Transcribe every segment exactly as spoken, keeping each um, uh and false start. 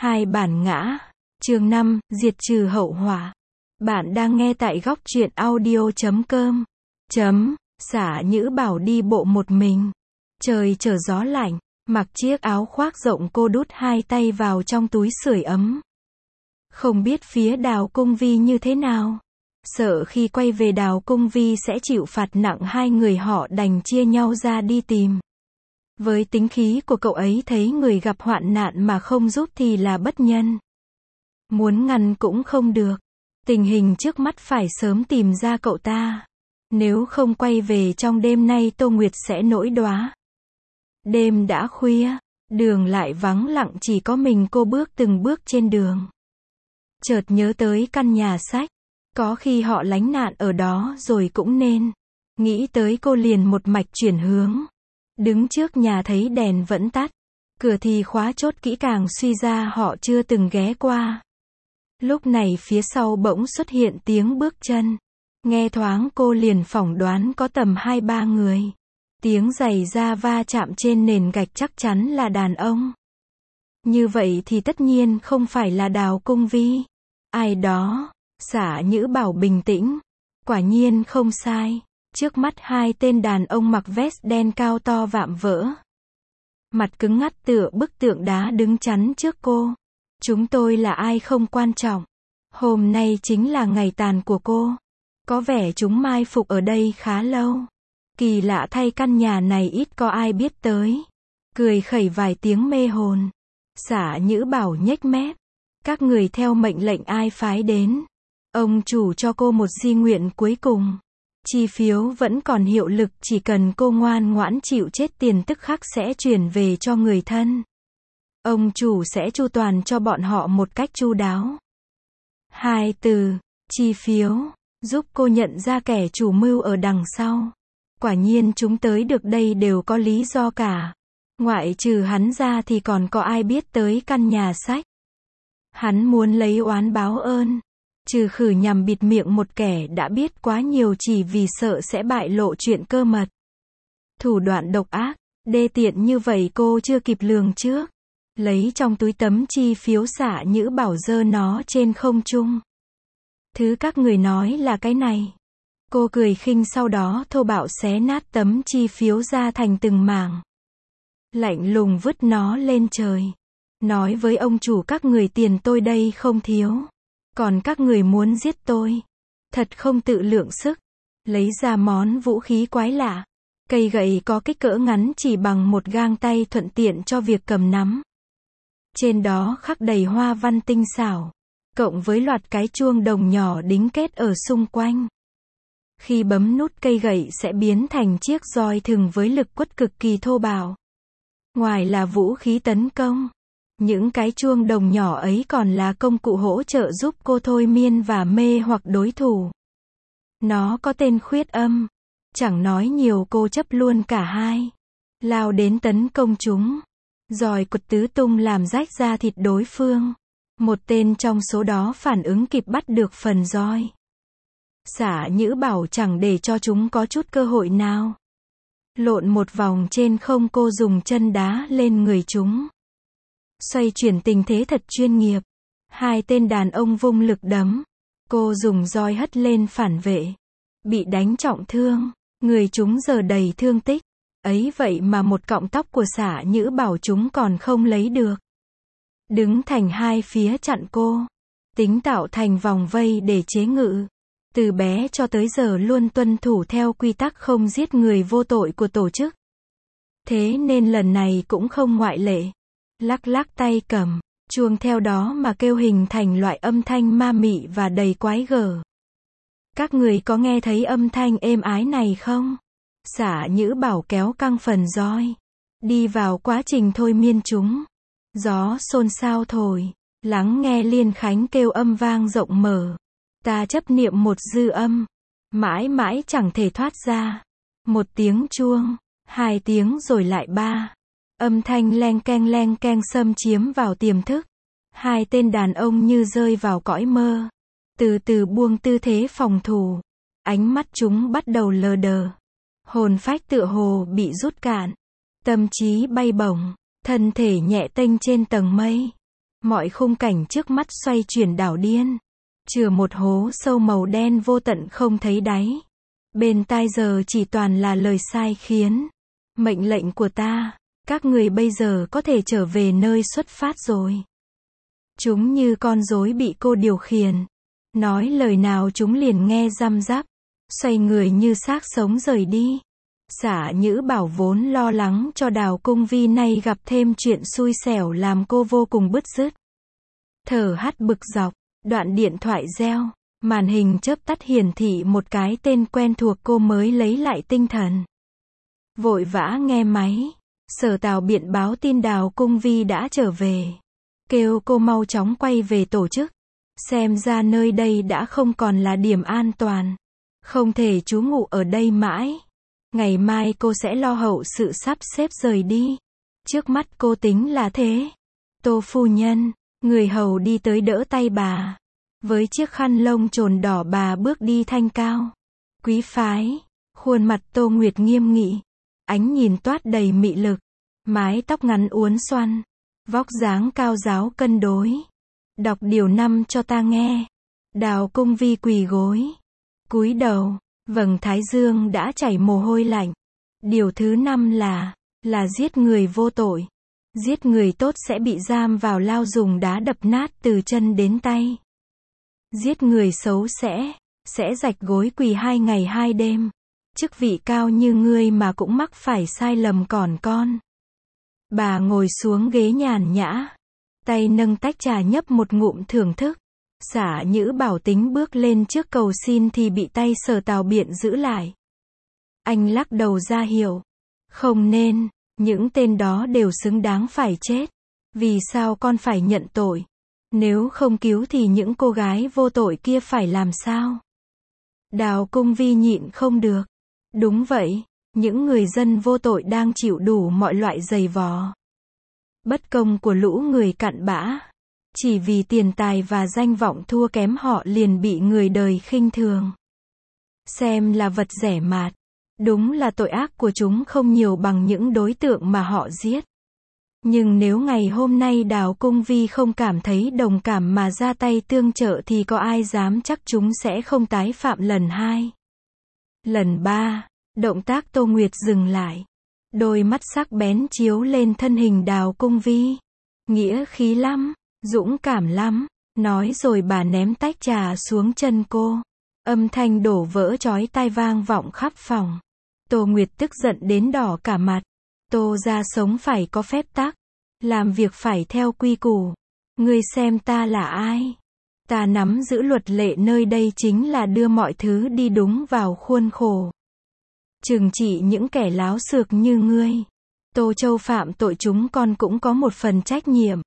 Hai bản ngã. Chương năm, diệt trừ hậu họa. Bạn đang nghe tại góc truyện audio chấm com. Chấm, Xả Nhữ Bảo đi bộ một mình. Trời trở gió lạnh, mặc chiếc áo khoác rộng cô đút hai tay vào trong túi sưởi ấm. Không biết phía Đào Cung Vi như thế nào. Sợ khi quay về Đào Cung Vi sẽ chịu phạt nặng, hai người họ đành chia nhau ra đi tìm. Với tính khí của cậu ấy, thấy người gặp hoạn nạn mà không giúp thì là bất nhân. Muốn ngăn cũng không được. Tình hình trước mắt phải sớm tìm ra cậu ta. Nếu không quay về trong đêm nay Tô Nguyệt sẽ nỗi đoá. Đêm đã khuya, đường lại vắng lặng, chỉ có mình cô bước từng bước trên đường. Chợt nhớ tới căn nhà sách. Có khi họ lánh nạn ở đó rồi cũng nên. Nghĩ tới cô liền một mạch chuyển hướng. Đứng trước nhà thấy đèn vẫn tắt. Cửa thì khóa chốt kỹ càng, suy ra họ chưa từng ghé qua. Lúc này phía sau bỗng xuất hiện tiếng bước chân. Nghe thoáng cô liền phỏng đoán có tầm hai ba người. Tiếng giày da va chạm trên nền gạch chắc chắn là đàn ông. Như vậy thì tất nhiên không phải là Đào Cung Vi. Ai đó? Xả Nhữ Bảo bình tĩnh. Quả nhiên không sai. Trước mắt hai tên đàn ông mặc vest đen cao to vạm vỡ. Mặt cứng ngắt tựa bức tượng đá đứng chắn trước cô. Chúng tôi là ai không quan trọng. Hôm nay chính là ngày tàn của cô. Có vẻ chúng mai phục ở đây khá lâu. Kỳ lạ thay, căn nhà này ít có ai biết tới. Cười khẩy vài tiếng mê hồn. Xả Nhữ Bảo nhếch mép. Các người theo mệnh lệnh ai phái đến. Ông chủ cho cô một di nguyện cuối cùng. Chi phiếu vẫn còn hiệu lực, chỉ cần cô ngoan ngoãn chịu chết, tiền tức khắc sẽ chuyển về cho người thân. Ông chủ sẽ chu toàn cho bọn họ một cách chu đáo. Hai từ, chi phiếu, giúp cô nhận ra kẻ chủ mưu ở đằng sau. Quả nhiên chúng tới được đây đều có lý do cả. Ngoại trừ hắn ra thì còn có ai biết tới căn nhà sách. Hắn muốn lấy oán báo ơn. Trừ khử nhằm bịt miệng một kẻ đã biết quá nhiều chỉ vì sợ sẽ bại lộ chuyện cơ mật. Thủ đoạn độc ác, đê tiện như vậy cô chưa kịp lường trước. Lấy trong túi tấm chi phiếu, Xả Nhữ Bảo giơ nó trên không trung. Thứ các người nói là cái này. Cô cười khinh, sau đó thô bạo xé nát tấm chi phiếu ra thành từng mảng. Lạnh lùng vứt nó lên trời. Nói với ông chủ các người, tiền tôi đây không thiếu. Còn các người muốn giết tôi. Thật không tự lượng sức. Lấy ra món vũ khí quái lạ. Cây gậy có kích cỡ ngắn chỉ bằng một gang tay, thuận tiện cho việc cầm nắm. Trên đó khắc đầy hoa văn tinh xảo. Cộng với loạt cái chuông đồng nhỏ đính kết ở xung quanh. Khi bấm nút, cây gậy sẽ biến thành chiếc roi thừng với lực quất cực kỳ thô bạo. Ngoài là vũ khí tấn công, những cái chuông đồng nhỏ ấy còn là công cụ hỗ trợ giúp cô thôi miên và mê hoặc đối thủ. Nó có tên khuyết âm. Chẳng nói nhiều, cô chấp luôn cả hai. Lao đến tấn công chúng. Roi quật tứ tung làm rách da thịt đối phương. Một tên trong số đó phản ứng kịp, bắt được phần roi. Xả Nhữ Bảo chẳng để cho chúng có chút cơ hội nào. Lộn một vòng trên không, cô dùng chân đá lên người chúng. Xoay chuyển tình thế thật chuyên nghiệp. Hai tên đàn ông vung lực đấm. Cô dùng roi hất lên phản vệ. Bị đánh trọng thương. Người chúng giờ đầy thương tích. Ấy vậy mà một cọng tóc của Xả Nhữ Bảo chúng còn không lấy được. Đứng thành hai phía chặn cô. Tính tạo thành vòng vây để chế ngự. Từ bé cho tới giờ luôn tuân thủ theo quy tắc không giết người vô tội của tổ chức. Thế nên lần này cũng không ngoại lệ. Lắc lắc tay cầm chuông theo đó mà kêu, hình thành loại âm thanh ma mị và đầy quái gở. Các người có nghe thấy âm thanh êm ái này không? Xả Nhữ Bảo kéo căng phần roi. Đi vào quá trình thôi miên chúng. Gió xôn xao thổi. Lắng nghe Liên Khánh kêu âm vang rộng mở. Ta chấp niệm một dư âm. Mãi mãi chẳng thể thoát ra. Một tiếng chuông. Hai tiếng rồi lại ba. Âm thanh leng keng leng keng xâm chiếm vào tiềm thức. Hai tên đàn ông như rơi vào cõi mơ. Từ từ buông tư thế phòng thủ. Ánh mắt chúng bắt đầu lờ đờ. Hồn phách tựa hồ bị rút cạn. Tâm trí bay bổng. Thân thể nhẹ tênh trên tầng mây. Mọi khung cảnh trước mắt xoay chuyển đảo điên. Chừa một hố sâu màu đen vô tận không thấy đáy. Bên tai giờ chỉ toàn là lời sai khiến. Mệnh lệnh của ta, các người bây giờ có thể trở về nơi xuất phát rồi. Chúng như con rối bị cô điều khiển. Nói lời nào chúng liền nghe răm rắp. Xoay người như xác sống rời đi. Xả Nhữ Bảo vốn lo lắng cho Đào Cung Vi nay gặp thêm chuyện xui xẻo làm cô vô cùng bứt rứt. Thở hắt bực dọc, đoạn điện thoại reo, màn hình chớp tắt hiển thị một cái tên quen thuộc, cô mới lấy lại tinh thần. Vội vã nghe máy, Sở Tào Biện báo tin Đào Cung Vi đã trở về. Kêu cô mau chóng quay về tổ chức. Xem ra nơi đây đã không còn là điểm an toàn. Không thể trú ngụ ở đây mãi. Ngày mai cô sẽ lo hậu sự sắp xếp rời đi. Trước mắt cô tính là thế. Tô phu nhân, người hầu đi tới đỡ tay bà. Với chiếc khăn lông trồn đỏ bà bước đi thanh cao. Quý phái, khuôn mặt Tô Nguyệt nghiêm nghị. Ánh nhìn toát đầy mị lực. Mái tóc ngắn uốn xoăn. Vóc dáng cao ráo cân đối. Đọc điều năm cho ta nghe. Đào Cung Vi quỳ gối. Cúi đầu, vầng thái dương đã chảy mồ hôi lạnh. Điều thứ năm là, là giết người vô tội. Giết người tốt sẽ bị giam vào lao dùng đá đập nát từ chân đến tay. Giết người xấu sẽ, sẽ rạch gối quỳ hai ngày hai đêm. Chức vị cao như ngươi mà cũng mắc phải sai lầm còn con. Bà ngồi xuống ghế nhàn nhã. Tay nâng tách trà nhấp một ngụm thưởng thức. Xả Nhữ Bảo tính bước lên trước cầu xin thì bị tay Sở Tào Biện giữ lại. Anh lắc đầu ra hiệu. Không nên, những tên đó đều xứng đáng phải chết. Vì sao con phải nhận tội? Nếu không cứu thì những cô gái vô tội kia phải làm sao? Đào Cung Vi nhịn không được. Đúng vậy, những người dân vô tội đang chịu đủ mọi loại giày vò. Bất công của lũ người cặn bã. Chỉ vì tiền tài và danh vọng thua kém họ liền bị người đời khinh thường. Xem là vật rẻ mạt. Đúng là tội ác của chúng không nhiều bằng những đối tượng mà họ giết. Nhưng nếu ngày hôm nay Đào Cung Vi không cảm thấy đồng cảm mà ra tay tương trợ thì có ai dám chắc chúng sẽ không tái phạm lần hai. Lần ba, động tác Tô Nguyệt dừng lại. Đôi mắt sắc bén chiếu lên thân hình Đào Cung Vi. Nghĩa khí lắm, dũng cảm lắm, nói rồi bà ném tách trà xuống chân cô. Âm thanh đổ vỡ chói tai vang vọng khắp phòng. Tô Nguyệt tức giận đến đỏ cả mặt. Tô gia sống phải có phép tắc, làm việc phải theo quy củ. Ngươi xem ta là ai? Ta nắm giữ luật lệ nơi đây chính là đưa mọi thứ đi đúng vào khuôn khổ. Trừng trị những kẻ láo xược như ngươi. Tô Châu phạm tội chúng con cũng có một phần trách nhiệm.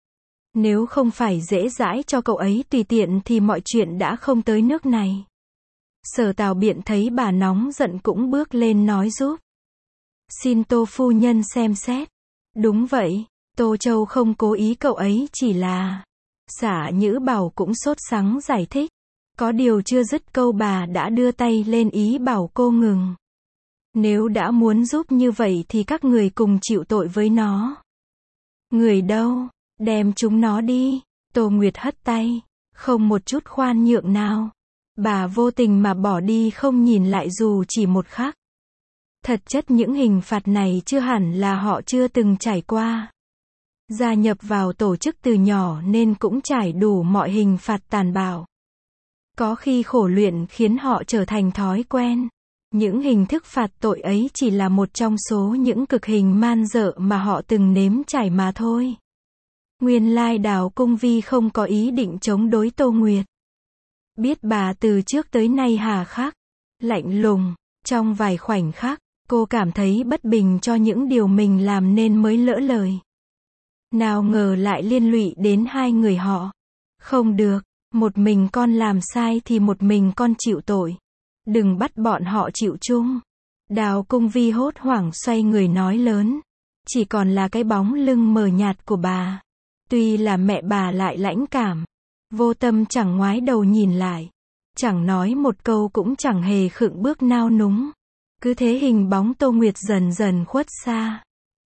Nếu không phải dễ dãi cho cậu ấy tùy tiện thì mọi chuyện đã không tới nước này. Sở Tào Biện thấy bà nóng giận cũng bước lên nói giúp. Xin Tô phu nhân xem xét. Đúng vậy, Tô Châu không cố ý, cậu ấy chỉ là... Xả Nhữ Bảo cũng sốt sắng giải thích. Có điều chưa dứt câu bà đã đưa tay lên ý bảo cô ngừng. Nếu đã muốn giúp như vậy thì các người cùng chịu tội với nó. Người đâu? Đem chúng nó đi. Tô Nguyệt hất tay. Không một chút khoan nhượng nào. Bà vô tình mà bỏ đi không nhìn lại dù chỉ một khắc. Thật chất những hình phạt này chưa hẳn là họ chưa từng trải qua. Gia nhập vào tổ chức từ nhỏ nên cũng trải đủ mọi hình phạt tàn bạo. Có khi khổ luyện khiến họ trở thành thói quen. Những hình thức phạt tội ấy chỉ là một trong số những cực hình man dợ mà họ từng nếm trải mà thôi. Nguyên lai Đào Cung Vi không có ý định chống đối Tô Nguyệt. Biết bà từ trước tới nay hà khắc, lạnh lùng, trong vài khoảnh khắc, cô cảm thấy bất bình cho những điều mình làm nên mới lỡ lời. Nào ngờ lại liên lụy đến hai người họ. Không được, một mình con làm sai thì một mình con chịu tội. Đừng bắt bọn họ chịu chung. Đào Cung Vi hốt hoảng xoay người nói lớn. Chỉ còn là cái bóng lưng mờ nhạt của bà. Tuy là mẹ bà lại lãnh cảm. Vô tâm chẳng ngoái đầu nhìn lại. Chẳng nói một câu cũng chẳng hề khựng bước nao núng. Cứ thế hình bóng Tô Nguyệt dần dần khuất xa.